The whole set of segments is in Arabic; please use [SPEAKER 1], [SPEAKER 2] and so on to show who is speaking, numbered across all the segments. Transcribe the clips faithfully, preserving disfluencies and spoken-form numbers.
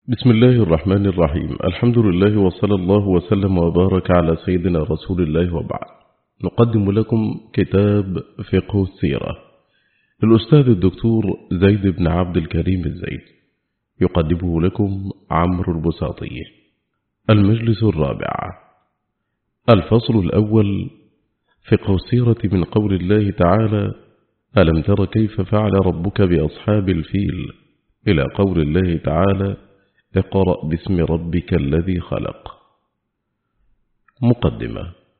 [SPEAKER 1] بسم الله الرحمن الرحيم. الحمد لله وصلى الله وسلم وبارك على سيدنا رسول الله وبعد. نقدم لكم كتاب فقه السيرة للأستاذ الدكتور زيد بن عبد الكريم الزيد، يقدمه لكم عمرو البساطي. المجلس الرابع. الفصل الأول: فقه السيرة من قول الله تعالى: ألم تر كيف فعل ربك بأصحاب الفيل، إلى قول الله تعالى: اقرأ باسم ربك الذي خلق. مقدمة.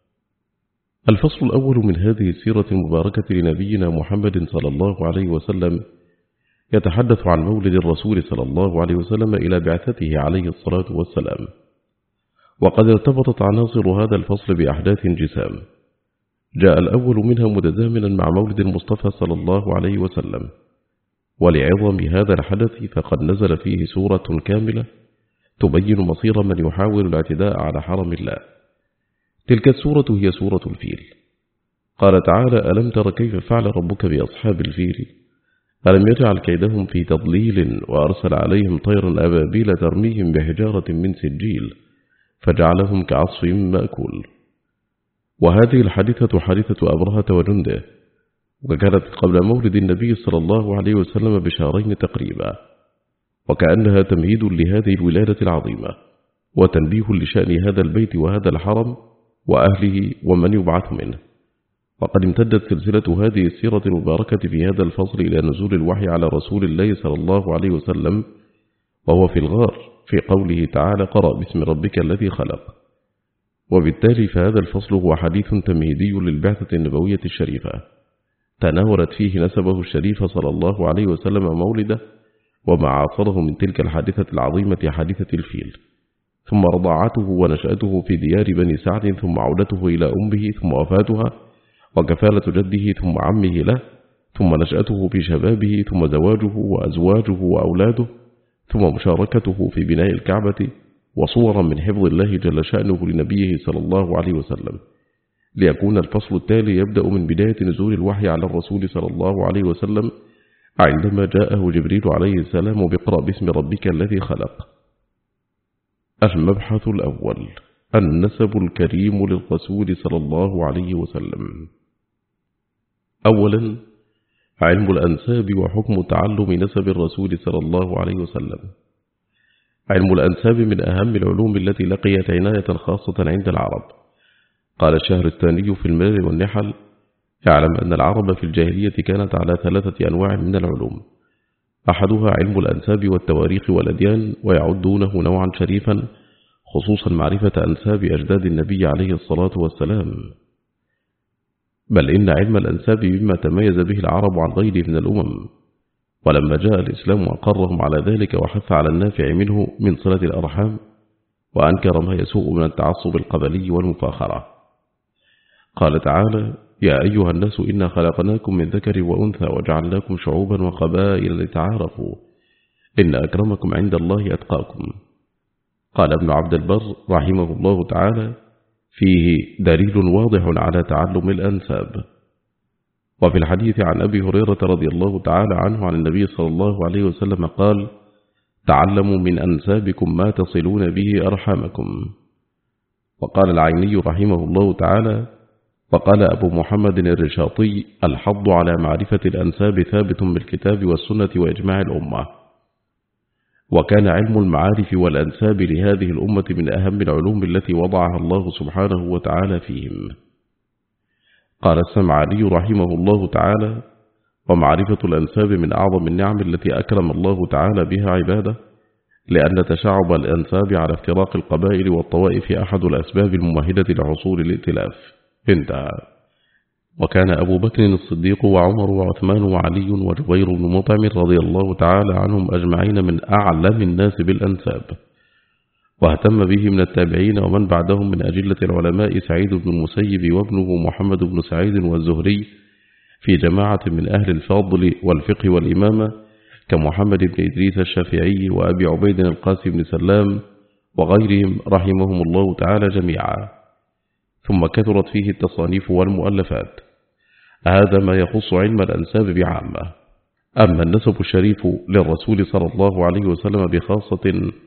[SPEAKER 1] الفصل الأول من هذه السيرة المباركة لنبينا محمد صلى الله عليه وسلم يتحدث عن مولد الرسول صلى الله عليه وسلم إلى بعثته عليه الصلاة والسلام، وقد ارتبطت عناصر هذا الفصل بأحداث جسام. جاء الأول منها متزامنا مع مولد المصطفى صلى الله عليه وسلم، ولعظم هذا الحدث فقد نزل فيه سورة كاملة تبين مصير من يحاول الاعتداء على حرم الله. تلك السورة هي سورة الفيل. قال تعالى: ألم تر كيف فعل ربك بأصحاب الفيل، ألم يجعل كيدهم في تضليل، وأرسل عليهم طيرا أبابيل ترميهم بحجارة من سجيل فجعلهم كعصف مأكول. وهذه الحادثة حادثة أبرهة وجنده، وكانت قبل مولد النبي صلى الله عليه وسلم بشهرين تقريبا، وكأنها تمهيد لهذه الولادة العظيمة وتنبيه لشأن هذا البيت وهذا الحرم وأهله ومن يبعث منه. وقد امتدت سلسلة هذه السيرة المباركة في هذا الفصل إلى نزول الوحي على رسول الله صلى الله عليه وسلم وهو في الغار، في قوله تعالى: اقرأ باسم ربك الذي خلق. وبالتالي فهذا الفصل هو حديث تمهيدي للبعثة النبوية الشريفة، تناولت فيه نسبه الشريف صلى الله عليه وسلم مولده وما عاصره من تلك الحادثة العظيمة حادثة الفيل، ثم رضاعته ونشأته في ديار بني سعد، ثم عودته إلى أمه، ثم وفاتها، وكفالة جده ثم عمه له، ثم نشأته في شبابه، ثم زواجه وأزواجه وأولاده، ثم مشاركته في بناء الكعبة، وصورا من حفظ الله جل شأنه لنبيه صلى الله عليه وسلم، ليكون الفصل التالي يبدأ من بداية نزول الوحي على الرسول صلى الله عليه وسلم عندما جاءه جبريل عليه السلام بقرأ باسم ربك الذي خلق. المبحث الأول: النسب الكريم للرسول صلى الله عليه وسلم. أولا، علم الأنساب وحكم تعلم نسب الرسول صلى الله عليه وسلم. علم الأنساب من أهم العلوم التي لقيت عناية خاصة عند العرب. قال الشهرستاني في الملل والنحل: اعلم أن العرب في الجاهلية كانت على ثلاثة أنواع من العلوم، أحدها علم الأنساب والتواريخ والأديان، ويعدونه نوعا شريفا، خصوصا معرفة أنساب أجداد النبي عليه الصلاة والسلام. بل إن علم الأنساب مما تميز به العرب عن غيره من الأمم، ولما جاء الإسلام أقرهم على ذلك وحث على النافع منه من صلة الأرحام، وأنكر ما يسوء من التعصب القبلي والمفاخرة. قال تعالى: يا أيها الناس إنا خلقناكم من ذكر وأنثى وجعلناكم شعوبا وقبائل لتعارفوا إن أكرمكم عند الله أتقاكم. قال ابن عبد البر رحمه الله تعالى: فيه دليل واضح على تعلم الأنساب. وفي الحديث عن أبي هريرة رضي الله تعالى عنه عن النبي صلى الله عليه وسلم قال: تعلموا من أنسابكم ما تصلون به أرحامكم. وقال العيني رحمه الله تعالى: وقال أبو محمد الرشاطي: الحض على معرفة الأنساب ثابت بالكتاب والسنة وإجماع الأمة. وكان علم المعارف والأنساب لهذه الأمة من أهم العلوم التي وضعها الله سبحانه وتعالى فيهم. قال السمعاني رحمه الله تعالى: ومعرفة الأنساب من أعظم النعم التي أكرم الله تعالى بها عباده، لأن تشعب الأنساب على افتراق القبائل والطوائف أحد الأسباب الممهدة لحصول الائتلاف. انتهى. وكان أبو بكر الصديق وعمر وعثمان وعلي وجبير بن مطعم رضي الله تعالى عنهم أجمعين من أعلم الناس بالأنساب، واهتم به من التابعين ومن بعدهم من أجلة العلماء سعيد بن المسيب وابنه محمد بن سعيد والزهري، في جماعة من أهل الفضل والفقه والإمامة كمحمد بن إدريس الشافعي وأبي عبيد القاسم بن سلام وغيرهم رحمهم الله تعالى جميعا. ثم كثرت فيه التصانيف والمؤلفات. هذا ما يخص علم الأنساب بعامة. أما النسب الشريف للرسول صلى الله عليه وسلم بخاصة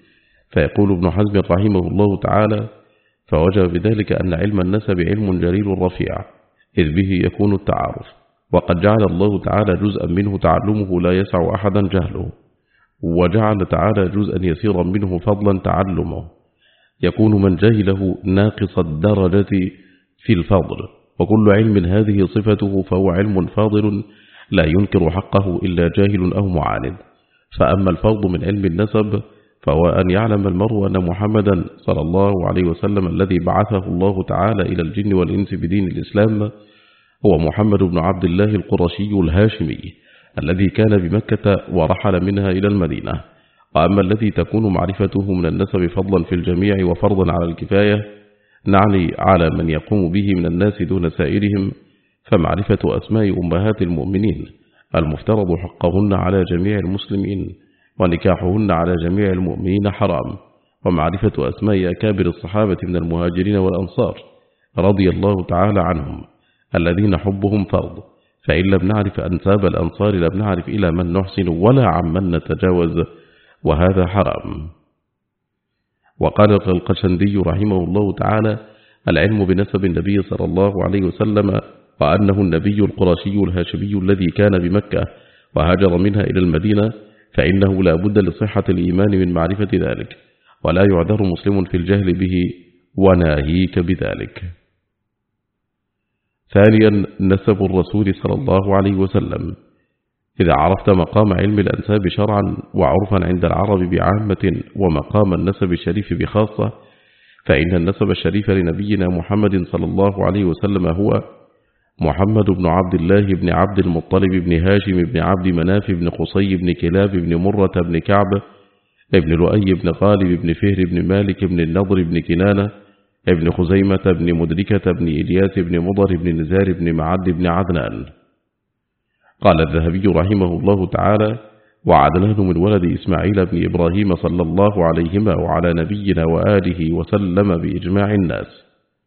[SPEAKER 1] فيقول ابن حزم رحمه الله تعالى: فوجب بذلك أن علم النسب علم جليل رفيع، إذ به يكون التعارف، وقد جعل الله تعالى جزءا منه تعلمه لا يسع أحدا جهله، وجعل تعالى جزءا يسيرا منه فضلا تعلمه، يكون من جهله ناقص الدرجة في الفضل، وكل علم هذه صفته فهو علم فاضل لا ينكر حقه إلا جاهل أو معاند. فأما الفرض من علم النسب فهو أن يعلم المرء أن محمدا صلى الله عليه وسلم الذي بعثه الله تعالى إلى الجن والإنس بدين الإسلام هو محمد بن عبد الله القرشي الهاشمي الذي كان بمكة ورحل منها إلى المدينة. وأما الذي تكون معرفته من النسب فضلا في الجميع وفرضا على الكفاية، نعني على من يقوم به من الناس دون سائرهم، فمعرفة أسماء أمهات المؤمنين المفترض حقهن على جميع المسلمين، ونكاحهن على جميع المؤمنين حرام، ومعرفة أسماء أكابر الصحابة من المهاجرين والأنصار رضي الله تعالى عنهم الذين حبهم فرض، فإن لم نعرف أنساب الأنصار لم نعرف إلى من نحسن ولا عمن نتجاوز، وهذا حرام. وقال القشندي رحمه الله تعالى: العلم بنسب النبي صلى الله عليه وسلم وأنه النبي القرشي الهاشمي الذي كان بمكة وهاجر منها إلى المدينة، فإنه لا بد لصحة الإيمان من معرفة ذلك، ولا يعذر مسلم في الجهل به، وناهيك بذلك. ثانيا، نسب الرسول صلى الله عليه وسلم. إذا عرفت مقام علم الأنساب شرعا وعرفا عند العرب بعامة، ومقام النسب الشريف بخاصة، فإن النسب الشريف لنبينا محمد صلى الله عليه وسلم هو محمد بن عبد الله بن عبد المطلب بن هاشم بن عبد مناف بن قصي بن كلاب بن مرة بن كعب ابن لؤي بن غالب بن فهر بن مالك بن النضر بن كنانة ابن خزيمة بن مدركة بن إلياس بن مضر بن نزار بن معد بن عدنان. قال الذهبي رحمه الله تعالى: وعدنان من ولد إسماعيل بن إبراهيم صلى الله عليهما وعلى نبينا وآله وسلم بإجماع الناس.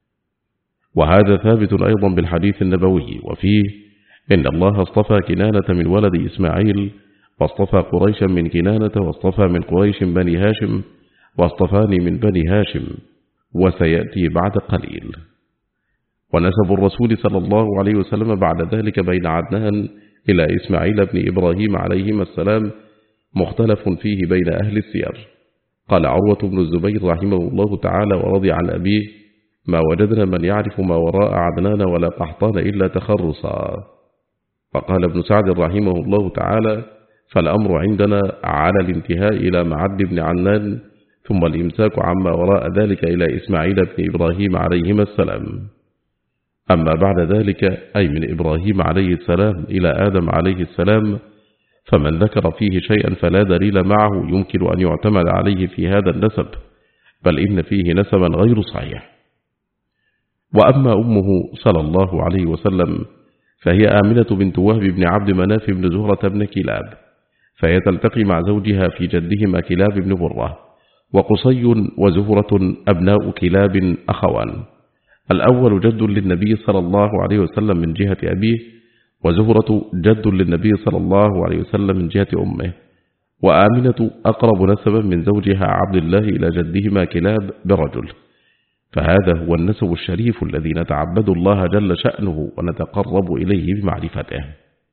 [SPEAKER 1] وهذا ثابت أيضا بالحديث النبوي، وفيه: إن الله اصطفى كنانة من ولد إسماعيل، واصطفى قريشا من كنانة، واصطفى من قريش بني هاشم، واصطفاني من بني هاشم، وسيأتي بعد قليل. ونسب الرسول صلى الله عليه وسلم بعد ذلك بين عدنان إلى إسماعيل بن إبراهيم عليهما السلام مختلف فيه بين أهل السير. قال عروة بن الزبير رحمه الله تعالى ورضي عن أبيه: ما وجدنا من يعرف ما وراء عدنان ولا قحطان إلا تخرصا. وقال ابن سعد رحمه الله تعالى: فالأمر عندنا على الانتهاء إلى معد بن عنان، ثم الإمساك عما وراء ذلك إلى إسماعيل بن إبراهيم عليهما السلام. أما بعد ذلك، أي من إبراهيم عليه السلام إلى آدم عليه السلام، فمن ذكر فيه شيئا فلا دليل معه يمكن أن يعتمد عليه في هذا النسب، بل إن فيه نسبا غير صحيح. وأما أمه صلى الله عليه وسلم فهي آمنة بنت وهب بن عبد مناف بن زهرة بن كلاب، فهي تلتقي مع زوجها في جدهما كلاب بن مرة. وقصي وزهرة أبناء كلاب أخوان، الأول جد للنبي صلى الله عليه وسلم من جهة أبيه، وزهرة جد للنبي صلى الله عليه وسلم من جهة أمه. وآمنة أقرب نسبا من زوجها عبد الله إلى جدهما كلاب برجل، فهذا هو النسب الشريف الذي نتعبد الله جل شأنه ونتقرب إليه بمعرفته.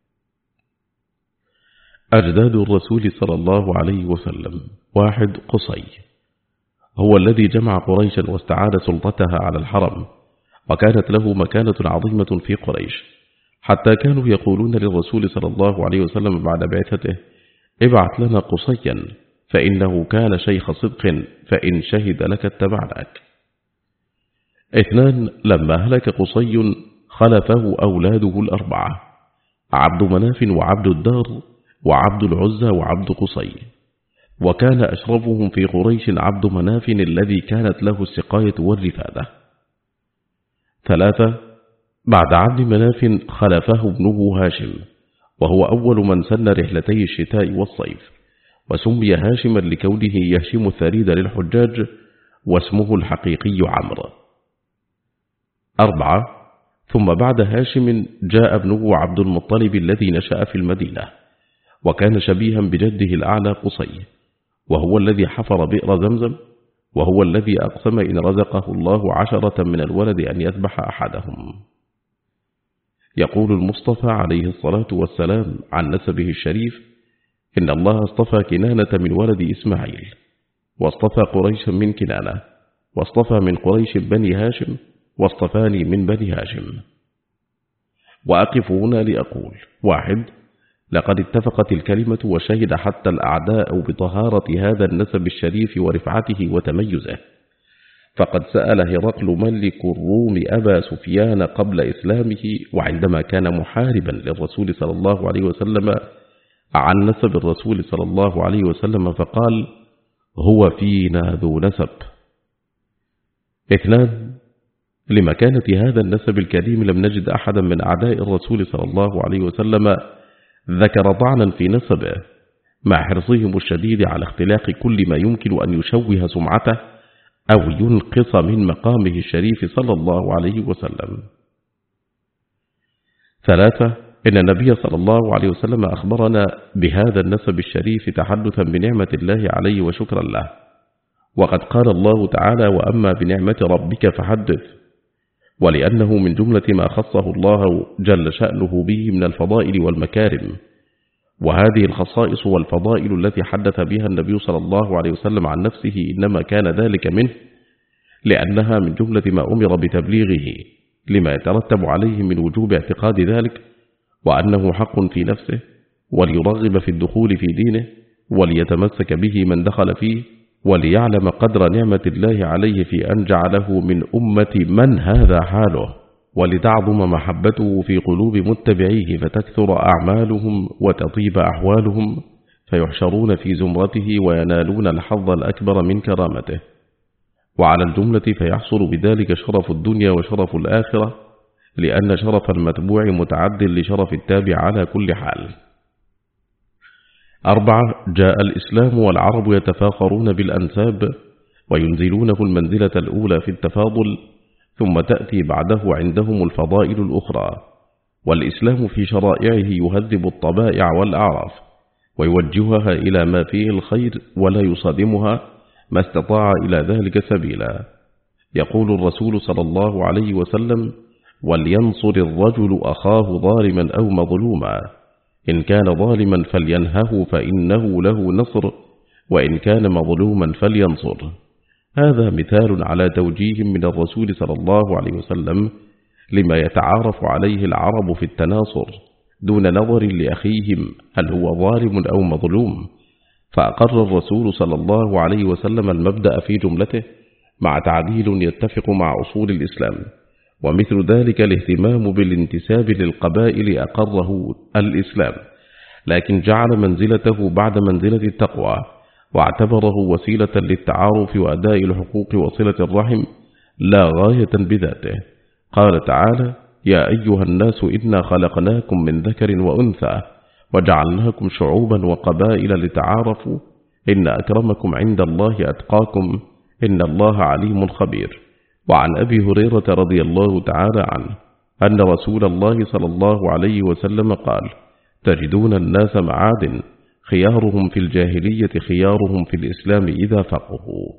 [SPEAKER 1] أجداد الرسول صلى الله عليه وسلم: واحد، قصي، هو الذي جمع قريشا واستعاد سلطتها على الحرم، وكانت له مكانة عظيمة في قريش، حتى كانوا يقولون للرسول صلى الله عليه وسلم بعد بعثته: ابعث لنا قصيا فإنه كان شيخ صدق، فإن شهد لك اتبعناك. اثنان، لما هلك قصي خلفه أولاده الأربعة: عبد مناف وعبد الدار وعبد العزى وعبد قصي، وكان أشرفهم في قريش عبد مناف الذي كانت له السقاية والرفادة. ثلاثة، بعد عبد مناف خلفه ابنه هاشم، وهو أول من سن رحلتي الشتاء والصيف، وسمي هاشما لكونه يهشم الثريد للحجاج، واسمه الحقيقي عمرو. أربعة، ثم بعد هاشم جاء ابنه عبد المطلب الذي نشأ في المدينة، وكان شبيها بجده الأعلى قصي، وهو الذي حفر بئر زمزم، وهو الذي أقسم إن رزقه الله عشرة من الولد أن يذبح أحدهم. يقول المصطفى عليه الصلاة والسلام عن نسبه الشريف: إن الله اصطفى كنانة من ولد إسماعيل، واصطفى قريشا من كنانة، واصطفى من قريش بني هاشم، واصطفاني من بني هاشم. وأقف هنا لأقول: واحد، لقد اتفقت الكلمة وشهد حتى الأعداء بطهارة هذا النسب الشريف ورفعته وتميزه، فقد سأل هرقل ملك الروم أبا سفيان قبل إسلامه وعندما كان محاربا للرسول صلى الله عليه وسلم عن نسب الرسول صلى الله عليه وسلم، فقال: هو فينا ذو نسب. اثنان، لمكانة هذا النسب الكريم لم نجد أحدا من أعداء الرسول صلى الله عليه وسلم ذكر طعنا في نسبه، مع حرصهم الشديد على اختلاق كل ما يمكن أن يشوه سمعته أو ينقص من مقامه الشريف صلى الله عليه وسلم. ثلاثة، إن النبي صلى الله عليه وسلم أخبرنا بهذا النسب الشريف تحدثا بنعمة الله عليه وشكرا له، وقد قال الله تعالى: وأما بنعمة ربك فحدث، ولأنه من جملة ما خصه الله جل شأنه به من الفضائل والمكارم. وهذه الخصائص والفضائل التي حدث بها النبي صلى الله عليه وسلم عن نفسه إنما كان ذلك منه لأنها من جملة ما أمر بتبليغه، لما يترتب عليه من وجوب اعتقاد ذلك، وأنه حق في نفسه، وليرغب في الدخول في دينه، وليتمسك به من دخل فيه، وليعلم قدر نعمة الله عليه في أن جعله من أمة من هذا حاله، ولتعظم محبته في قلوب متبعيه فتكثر أعمالهم وتطيب أحوالهم، فيحشرون في زمرته وينالون الحظ الأكبر من كرامته. وعلى الجملة فيحصل بذلك شرف الدنيا وشرف الآخرة، لأن شرف المتبوع متعد لشرف التابع على كل حال. أربعة، جاء الإسلام والعرب يتفاخرون بالأنساب وينزلونه المنزلة الأولى في التفاضل، ثم تأتي بعده عندهم الفضائل الأخرى. والإسلام في شرائعه يهذب الطبائع والأعراف ويوجهها إلى ما فيه الخير ولا يصادمها ما استطاع إلى ذلك سبيلا. يقول الرسول صلى الله عليه وسلم: ولينصر الرجل أخاه ظالما أو مظلوما، إن كان ظالما فلينهه فإنه له نصر، وإن كان مظلوما فلينصر. هذا مثال على توجيه من الرسول صلى الله عليه وسلم لما يتعارف عليه العرب في التناصر دون نظر لأخيهم هل هو ظالم أو مظلوم، فأقر الرسول صلى الله عليه وسلم المبدأ في جملته مع تعديل يتفق مع أصول الإسلام. ومثل ذلك الاهتمام بالانتساب للقبائل أقره الإسلام، لكن جعل منزلته بعد منزلة التقوى، واعتبره وسيلة للتعارف وأداء الحقوق وصلة الرحم لا غاية بذاته. قال تعالى: يا أيها الناس إنا خلقناكم من ذكر وأنثى وجعلناكم شعوبا وقبائل لتعارفوا إن أكرمكم عند الله أتقاكم إن الله عليم خبير. وعن أبي هريرة رضي الله تعالى عنه أن رسول الله صلى الله عليه وسلم قال: تجدون الناس معادن، خيارهم في الجاهلية خيارهم في الإسلام إذا فقهوا.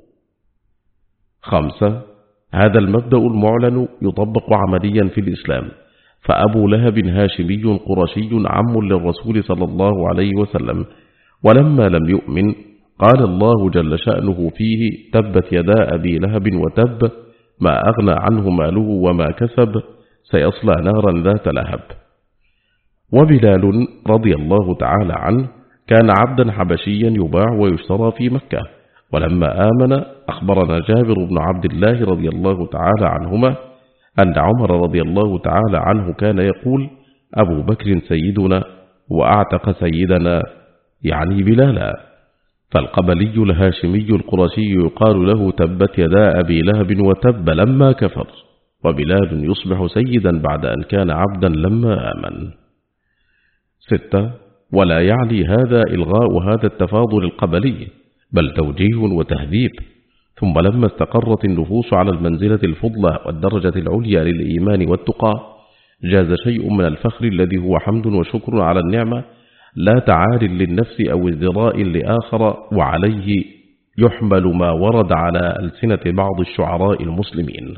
[SPEAKER 1] خمسة، هذا المبدأ المعلن يطبق عمليا في الإسلام، فأبو لهب هاشمي قرشي عم للرسول صلى الله عليه وسلم، ولما لم يؤمن قال الله جل شأنه فيه: تبت يدا أبي لهب وتب، ما أغنى عنه ماله وما كسب، سيصلى نارا ذات لهب. وبلال رضي الله تعالى عنه كان عبدا حبشيا يباع ويشترى في مكة، ولما آمن أخبرنا جابر بن عبد الله رضي الله تعالى عنهما أن عمر رضي الله تعالى عنه كان يقول: أبو بكر سيدنا وأعتق سيدنا، يعني بلالا. فالقبلي الهاشمي القرشي يقال له: تبت يدا أبي لهب وتب لما كفر، وبلال يصبح سيدا بعد أن كان عبدا لما آمن. ستة، ولا يعني هذا إلغاء هذا التفاضل القبلي، بل توجيه وتهذيب. ثم لما استقرت النفوس على المنزلة الفضلى والدرجة العليا للإيمان والتقى، جاز شيء من الفخر الذي هو حمد وشكر على النعمة لا تعار للنفس أو ازدراء لآخر، وعليه يحمل ما ورد على ألسنة بعض الشعراء المسلمين.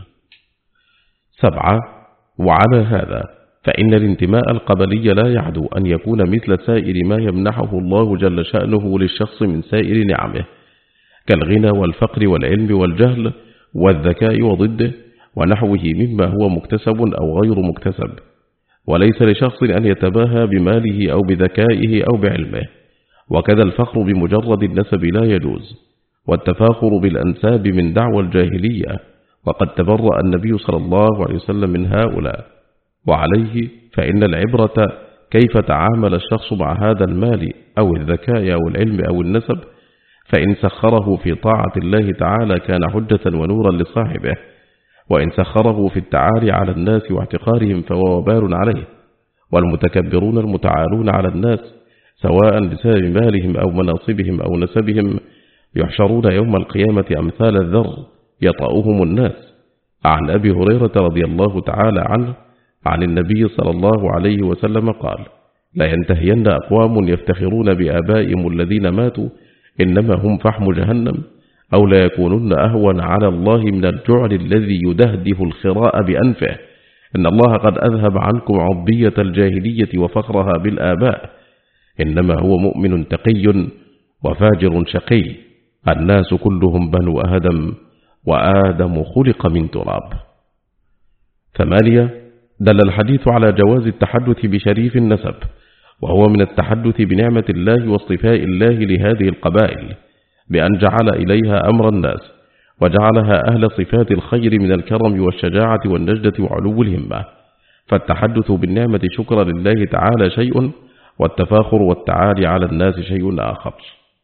[SPEAKER 1] سبعة. وعلى هذا فإن الانتماء القبلي لا يعدو أن يكون مثل سائر ما يمنحه الله جل شأنه للشخص من سائر نعمه، كالغنى والفقر والعلم والجهل والذكاء وضده ونحوه مما هو مكتسب أو غير مكتسب، وليس لشخص أن يتباهى بماله أو بذكائه أو بعلمه. وكذا الفخر بمجرد النسب لا يجوز، والتفاخر بالأنساب من دعوى الجاهلية، وقد تبرأ النبي صلى الله عليه وسلم من هؤلاء. وعليه فإن العبرة كيف تعامل الشخص مع هذا المال أو الذكاء أو العلم أو النسب، فإن سخره في طاعة الله تعالى كان حجة ونورا لصاحبه، وإن سخره في التعالي على الناس واحتقارهم فهو وبال عليه. والمتكبرون المتعالون على الناس سواء بسبب مالهم أو مناصبهم أو نسبهم يحشرون يوم القيامة أمثال الذر يطأهم الناس. عن أبي هريرة رضي الله تعالى عنه عن النبي صلى الله عليه وسلم قال: لا ينتهين أقوام يفتخرون بآبائهم الذين ماتوا إنما هم فحم جهنم، أو لا يكونن أهون على الله من الجعل الذي يدهده الخراء بأنفه، إن الله قد أذهب عنكم عبية الجاهلية وفخرها بالآباء، إنما هو مؤمن تقي وفاجر شقي، الناس كلهم بنو آدم وآدم خلق من تراب. ثمانية. دل الحديث على جواز التحدث بشريف النسب، وهو من التحدث بنعمة الله واصطفاء الله لهذه القبائل بأن جعل إليها أمر الناس، وجعلها أهل صفات الخير من الكرم والشجاعة والنجدة وعلو الهمة. فالتحدث بالنعمة شكرا لله تعالى شيء، والتفاخر والتعالي على الناس شيء آخر.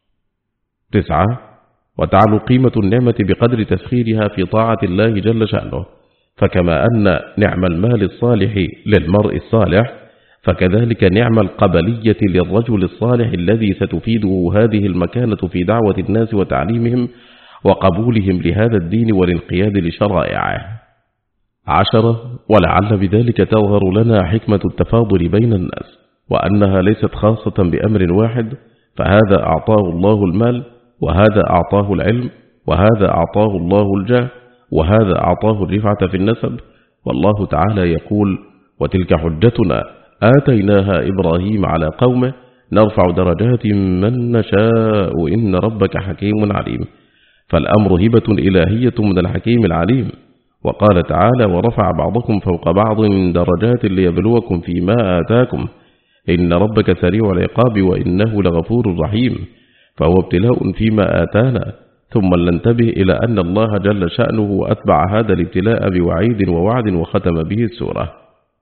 [SPEAKER 1] تسعة. وتعلو قيمة النعمة بقدر تسخيرها في طاعة الله جل شأنه، فكما أن نعم المال الصالح للمرء الصالح، فكذلك نعم القبلية للرجل الصالح الذي ستفيده هذه المكانة في دعوة الناس وتعليمهم وقبولهم لهذا الدين والانقياد لشرائعه. عشرة. ولعل بذلك تظهر لنا حكمة التفاضل بين الناس، وأنها ليست خاصة بأمر واحد، فهذا أعطاه الله المال، وهذا أعطاه العلم، وهذا أعطاه الله الجاه، وهذا أعطاه الرفعة في النسب. والله تعالى يقول: وتلك حجتنا آتيناها إبراهيم على قومه نرفع درجات من نشاء إن ربك حكيم عليم. فالأمر هبة إلهية من الحكيم العليم. وقال تعالى: ورفع بعضكم فوق بعض من درجات ليبلوكم فيما آتاكم إن ربك سريع العقاب وإنه لغفور رحيم. فهو ابتلاء فيما آتانا، ثم ننتبه إلى أن الله جل شأنه أتبع هذا الابتلاء بوعيد ووعد وختم به السورة.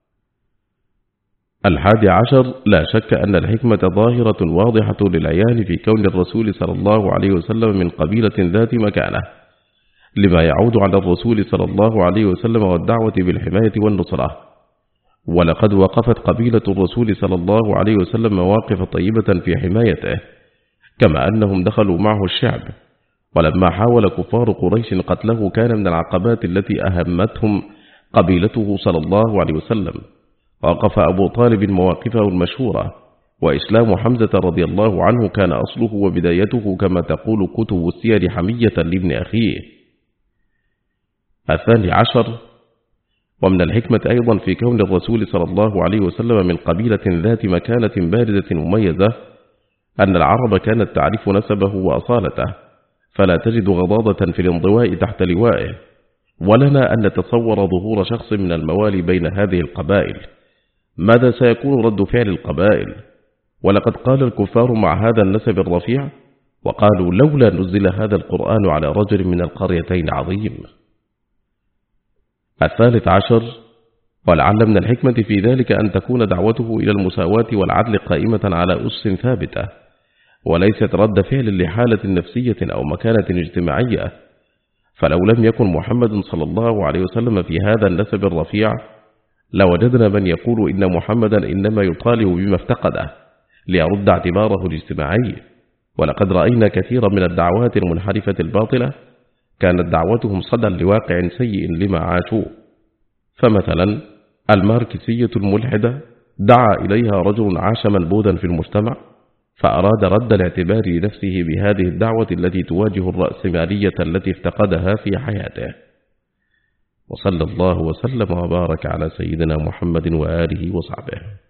[SPEAKER 1] الحادي عشر. لا شك أن الحكمة ظاهرة واضحة للعيان في كون الرسول صلى الله عليه وسلم من قبيلة ذات مكانة، لما يعود على الرسول صلى الله عليه وسلم والدعوة بالحماية والنصرة. ولقد وقفت قبيلة الرسول صلى الله عليه وسلم مواقف طيبة في حمايته، كما أنهم دخلوا معه الشعب. ولما حاول كفار قريش قتله كان من العقبات التي أهمتهم قبيلته صلى الله عليه وسلم. وقف أبو طالب مواقفه المشهورة، وإسلام حمزة رضي الله عنه كان أصله وبدايته كما تقول كتب السير حمية لابن أخيه. الثاني عشر. ومن الحكمة أيضا في كون الرسول صلى الله عليه وسلم من قبيلة ذات مكانة باردة مميزة أن العرب كانت تعرف نسبه وأصالته، فلا تجد غضاضة في الانضواء تحت لوائه. ولنا أن نتصور ظهور شخص من الموالي بين هذه القبائل، ماذا سيكون رد فعل القبائل؟ ولقد قال الكفار مع هذا النسب الرفيع، وقالوا: لولا نزل هذا القرآن على رجل من القريتين عظيم. الثالث عشر. ولعل من الحكمة في ذلك أن تكون دعوته إلى المساواة والعدل قائمة على أسس ثابتة، وليست رد فعل لحالة نفسية أو مكانة اجتماعية. فلو لم يكن محمد صلى الله عليه وسلم في هذا النسب الرفيع لوجدنا من يقول إن محمدا إنما يطالب بما افتقده ليرد اعتباره الاجتماعي. ولقد رأينا كثيرا من الدعوات المنحرفة الباطلة كانت دعوتهم صدى لواقع سيء لما عاشوه. فمثلا الماركسية الملحدة دعا إليها رجل عاش منبوذا في المجتمع، فأراد رد الاعتبار لنفسه بهذه الدعوة التي تواجه الرأسمالية التي افتقدها في حياته. وصلى الله وسلم وبارك على سيدنا محمد وآله وصحبه.